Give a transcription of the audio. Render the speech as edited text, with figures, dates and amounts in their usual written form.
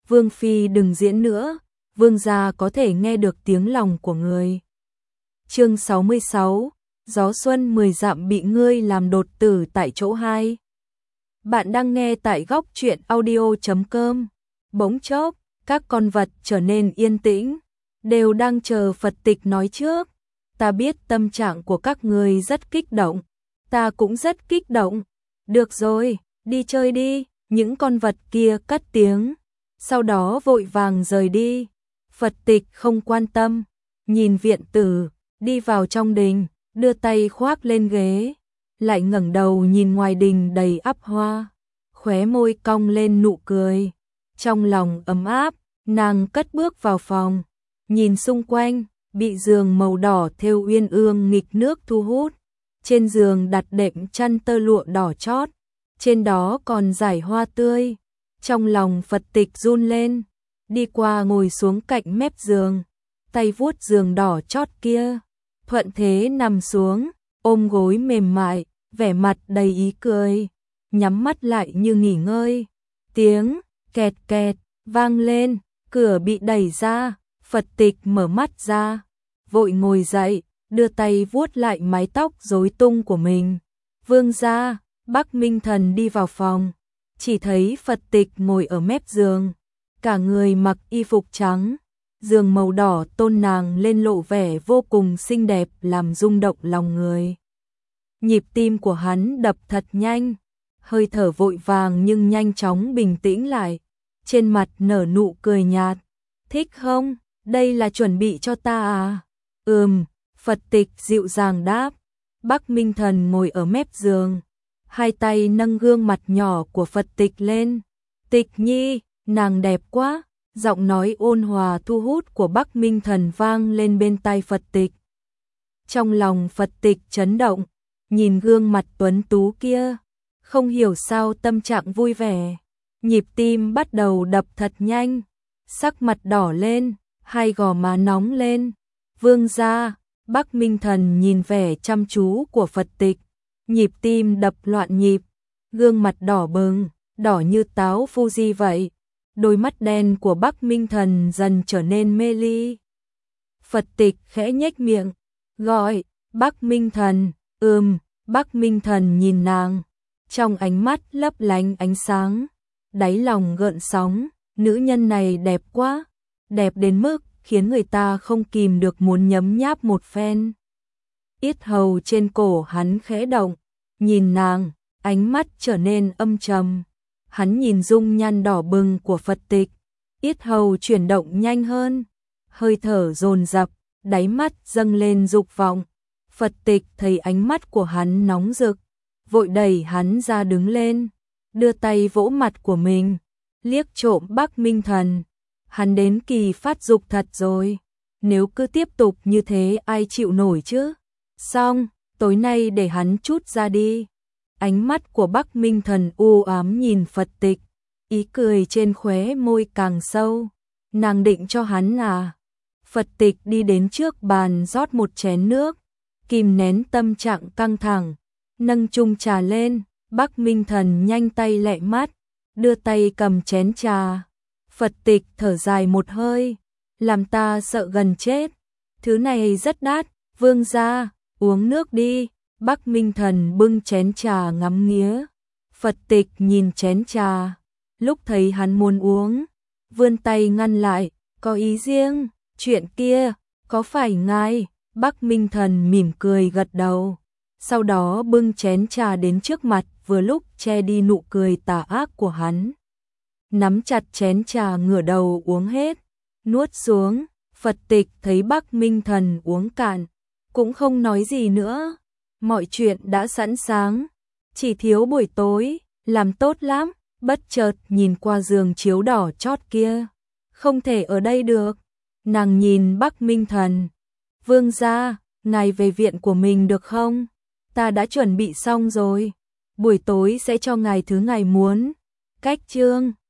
Vương phi đừng diễn nữa, vương gia có thể nghe được tiếng lòng của người. Chương 66, gió xuân 10 dặm bị ngươi làm đột tử tại chỗ 2. Bạn đang nghe tại góc truyện audio.com. Bỗng chốc, các con vật trở nên yên tĩnh, đều đang chờ Phật Tịch nói trước. Ta biết tâm trạng của các người rất kích động, ta cũng rất kích động. Được rồi, đi chơi đi, những con vật kia cất tiếng, sau đó vội vàng rời đi. Phật Tịch không quan tâm, nhìn viện tử, đi vào trong đình, đưa tay khoác lên ghế, lại ngẩng đầu nhìn ngoài đình đầy ắp hoa, khóe môi cong lên nụ cười. Trong lòng ấm áp, nàng cất bước vào phòng, nhìn xung quanh, bị giường màu đỏ thêu uyên ương nghịch nước thu hút. Trên giường đặt đệm chăn tơ lụa đỏ chót, trên đó còn dải hoa tươi. Trong lòng Phật Tịch run lên, đi qua ngồi xuống cạnh mép giường, tay vuốt giường đỏ chót kia, thuận thế nằm xuống, ôm gối mềm mại, vẻ mặt đầy ý cười, nhắm mắt lại như nghỉ ngơi. Tiếng kẹt kẹt vang lên, cửa bị đẩy ra, Phật Tịch mở mắt ra, vội ngồi dậy, đưa tay vuốt lại mái tóc rối tung của mình. Vương gia, Bắc Minh Thần đi vào phòng, chỉ thấy Phật Tịch ngồi ở mép giường, cả người mặc y phục trắng, giường màu đỏ tôn nàng lên lộ vẻ vô cùng xinh đẹp làm rung động lòng người. Nhịp tim của hắn đập thật nhanh, hơi thở vội vàng nhưng nhanh chóng bình tĩnh lại, trên mặt nở nụ cười nhạt. Thích không? Đây là chuẩn bị cho ta à? Phật Tịch dịu dàng đáp. Bắc Minh Thần ngồi ở mép giường, hai tay nâng gương mặt nhỏ của Phật Tịch lên. Tịch nhi, nàng đẹp quá. Giọng nói ôn hòa thu hút của Bắc Minh Thần vang lên bên tai Phật Tịch. Trong lòng Phật Tịch chấn động, nhìn gương mặt tuấn tú kia, không hiểu sao tâm trạng vui vẻ, nhịp tim bắt đầu đập thật nhanh, sắc mặt đỏ lên, hai gò má nóng lên. Vương gia, Bắc Minh Thần nhìn vẻ chăm chú của Phật Tịch, nhịp tim đập loạn nhịp, gương mặt đỏ bừng, đỏ như táo Fuji vậy. Đôi mắt đen của Bắc Minh Thần dần trở nên mê ly. Phật Tịch khẽ nhếch miệng, gọi, Bắc Minh Thần. Bắc Minh Thần nhìn nàng, trong ánh mắt lấp lánh ánh sáng, đáy lòng gợn sóng, nữ nhân này đẹp quá, đẹp đến mức khiến người ta không kìm được muốn nhấm nháp một phen. Yết hầu trên cổ hắn khẽ động, nhìn nàng, ánh mắt trở nên âm trầm. Hắn nhìn dung nhan đỏ bừng của Phật Tịch, yết hầu chuyển động nhanh hơn, hơi thở dồn dập, đáy mắt dâng lên dục vọng. Phật Tịch thấy ánh mắt của hắn nóng rực, vội đẩy hắn ra đứng lên, đưa tay vỗ mặt của mình, liếc trộm Bắc Minh Thần. Hắn đến kỳ phát dục thật rồi, nếu cứ tiếp tục như thế ai chịu nổi chứ. Xong, tối nay để hắn trút ra đi. Ánh mắt của Bắc Minh Thần u ám nhìn Phật Tịch, ý cười trên khóe môi càng sâu. Nàng định cho hắn à? Phật Tịch đi đến trước bàn rót một chén nước, kìm nén tâm trạng căng thẳng, nâng chung trà lên. Bắc Minh Thần nhanh tay lẹ mắt, đưa tay cầm chén trà. Phật Tịch thở dài một hơi, làm ta sợ gần chết. Thứ này rất đắt, vương gia, uống nước đi. Bắc Minh Thần bưng chén trà ngắm nghía. Phật Tịch nhìn chén trà, lúc thấy hắn muốn uống, vươn tay ngăn lại, có ý riêng, chuyện kia, có phải ngài? Bắc Minh Thần mỉm cười gật đầu, sau đó bưng chén trà đến trước mặt, vừa lúc che đi nụ cười tà ác của hắn. Nắm chặt chén trà ngửa đầu uống hết, nuốt xuống. Phật Tịch thấy Bắc Minh Thần uống cạn, cũng không nói gì nữa. Mọi chuyện đã sẵn sàng, chỉ thiếu buổi tối, làm tốt lắm. Bất chợt nhìn qua giường chiếu đỏ chót kia, không thể ở đây được. Nàng nhìn Bắc Minh Thần, vương gia, ngài về viện của mình được không? Ta đã chuẩn bị xong rồi, buổi tối sẽ cho ngài thứ ngài muốn. Cách chương